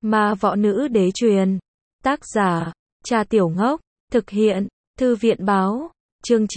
Ma võ nữ đế truyền. Tác giả, Trà Tiểu Ngốc. Thực hiện, Thư viện báo. Chương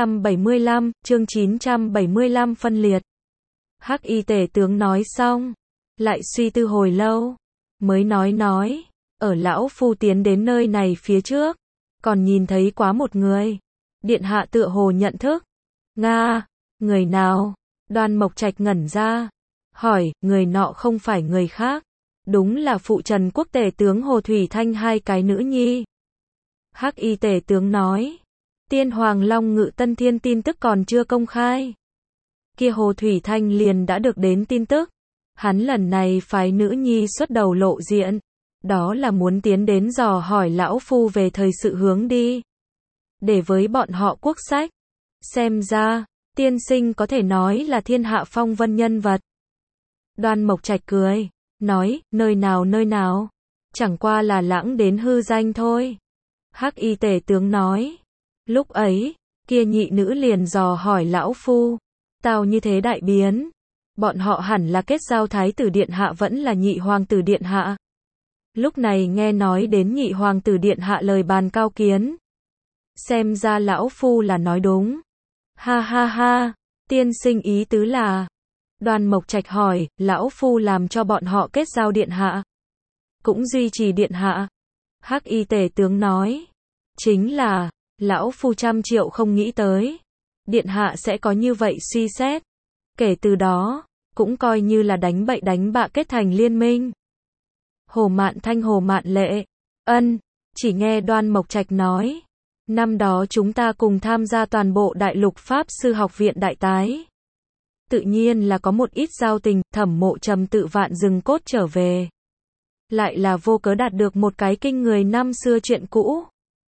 975 phân liệt. Hắc y tể tướng nói xong, lại suy tư hồi lâu, mới nói, ở lão phu tiến đến nơi này phía trước, còn nhìn thấy quá một người. Điện hạ tựa hồ nhận thức. Nga, người nào? Đoan Mộc Trạch ngẩn ra, hỏi, người nọ không phải người khác, đúng là phụ trần quốc tể tướng Hồ Thủy Thanh hai cái nữ nhi. Hắc y tể tướng nói, Tiên Hoàng Long Ngự Tân Thiên tin tức còn chưa công khai. Kia Hồ Thủy Thanh liền đã được đến tin tức. Hắn lần này phái nữ nhi xuất đầu lộ diện, đó là muốn tiến đến dò hỏi lão phu về thời sự hướng đi, để với bọn họ quốc sách. Xem ra, tiên sinh có thể nói là thiên hạ phong vân nhân vật. Đoan Mộc Trạch cười, nói, nơi nào, chẳng qua là lãng đến hư danh thôi. Hắc y tể tướng nói, lúc ấy, kia nhị nữ liền dò hỏi lão phu, tao như thế đại biến, bọn họ hẳn là kết giao thái tử điện hạ vẫn là nhị hoàng tử điện hạ. Lúc này nghe nói đến nhị hoàng tử điện hạ lời bàn cao kiến, xem ra lão phu là nói đúng. Ha ha ha, tiên sinh ý tứ là? Đoan Mộc Trạch hỏi, lão phu làm cho bọn họ kết giao điện hạ, cũng duy trì điện hạ. Hắc y tể tướng nói, chính là, lão phu trăm triệu không nghĩ tới, điện hạ sẽ có như vậy suy xét. Kể từ đó, cũng coi như là đánh bậy đánh bạ kết thành liên minh. Hồ Mạn Thanh Hồ Mạn Lệ, ân, chỉ nghe Đoan Mộc Trạch nói, năm đó chúng ta cùng tham gia toàn bộ Đại Lục Pháp Sư Học viện đại tái. Tự nhiên là có một ít giao tình. Thẩm Mộ Trầm tự Vạn Rừng Cốt trở về, lại là vô cớ đạt được một cái kinh người năm xưa chuyện cũ.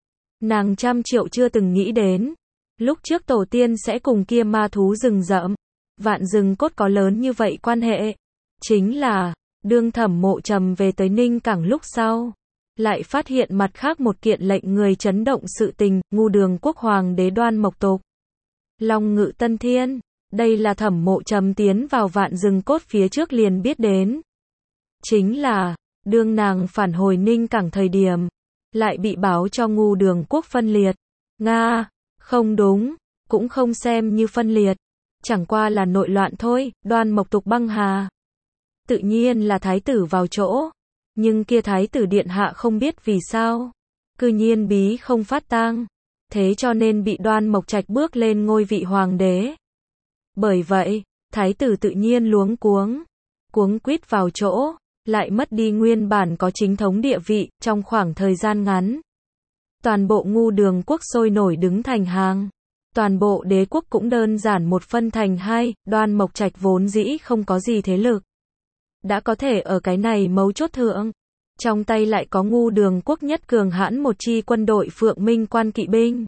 Nàng trăm triệu chưa từng nghĩ đến, lúc trước tổ tiên sẽ cùng kia ma thú rừng rậm, Vạn Rừng Cốt có lớn như vậy quan hệ. Chính là, đương Thẩm Mộ Trầm về tới Ninh Cảng lúc sau, lại phát hiện mặt khác một kiện lệnh người chấn động sự tình. Ngu Đường quốc hoàng đế Đoan Mộc Tục, Long Ngự Tân Thiên. Đây là Thẩm Mộ Trầm tiến vào Vạn Rừng Cốt phía trước liền biết đến. Chính là, đương nàng phản hồi Ninh Cảng thời điểm, lại bị báo cho Ngu Đường quốc phân liệt. Nga, không đúng, cũng không xem như phân liệt, chẳng qua là nội loạn thôi. Đoan Mộc Tục băng hà, tự nhiên là thái tử vào chỗ, nhưng kia thái tử điện hạ không biết vì sao, cư nhiên bí không phát tang, thế cho nên bị Đoan Mộc Trạch bước lên ngôi vị hoàng đế. Bởi vậy, thái tử tự nhiên luống cuống quýt vào chỗ, lại mất đi nguyên bản có chính thống địa vị. Trong khoảng thời gian ngắn, toàn bộ Ngu Đường quốc sôi nổi đứng thành hàng, toàn bộ đế quốc cũng đơn giản một phân thành hai. Đoan Mộc Trạch vốn dĩ không có gì thế lực, đã có thể ở cái này mấu chốt thượng, trong tay lại có Ngu Đường quốc nhất cường hãn một chi quân đội Phượng Minh quan kỵ binh,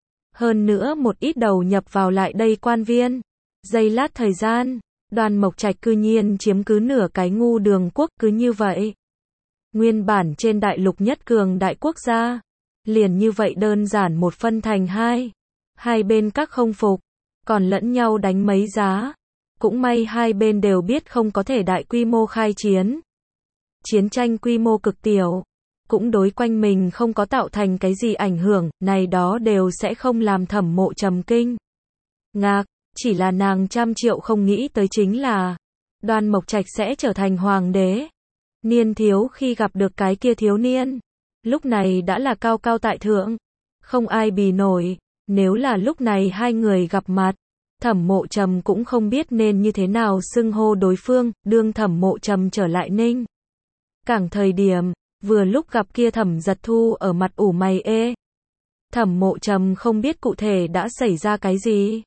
hơn nữa một ít đầu nhập vào lại đây quan viên. Giây lát thời gian, Đoan Mộc Trạch cư nhiên chiếm cứ nửa cái Ngu Đường quốc. Cứ như vậy, nguyên bản trên đại lục nhất cường đại quốc gia, liền như vậy đơn giản một phân thành hai. Hai bên các không phục, còn lẫn nhau đánh mấy giá. Cũng may hai bên đều biết không có thể đại quy mô khai chiến. Chiến tranh quy mô cực tiểu, cũng đối quanh mình không có tạo thành cái gì ảnh hưởng, này đó đều sẽ không làm Thẩm Mộ Trầm kinh ngạc. Chỉ là nàng trăm triệu không nghĩ tới chính là, Đoan Mộc Trạch sẽ trở thành hoàng đế. Niên thiếu khi gặp được cái kia thiếu niên, lúc này đã là cao cao tại thượng, không ai bì nổi. Nếu là lúc này hai người gặp mặt, Thẩm Mộ Trầm cũng không biết nên như thế nào xưng hô đối phương. Đương Thẩm Mộ Trầm trở lại Ninh Cảng thời điểm, vừa lúc gặp kia Thẩm Giật Thu ở mặt ủ mày ê. Thẩm Mộ Trầm không biết cụ thể đã xảy ra cái gì,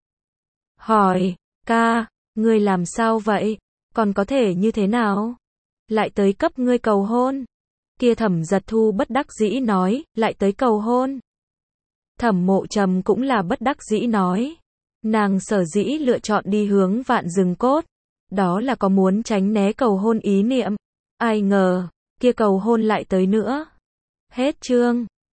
hỏi, ca, ngươi làm sao vậy, còn có thể như thế nào, lại tới cấp ngươi cầu hôn. Kia Thẩm Giật Thu bất đắc dĩ nói, lại tới cầu hôn. Thẩm Mộ Trầm cũng là bất đắc dĩ nói, nàng sở dĩ lựa chọn đi hướng Vạn Rừng Cốt, đó là có muốn tránh né cầu hôn ý niệm. Ai ngờ, kia cầu hôn lại tới nữa. Hết chương.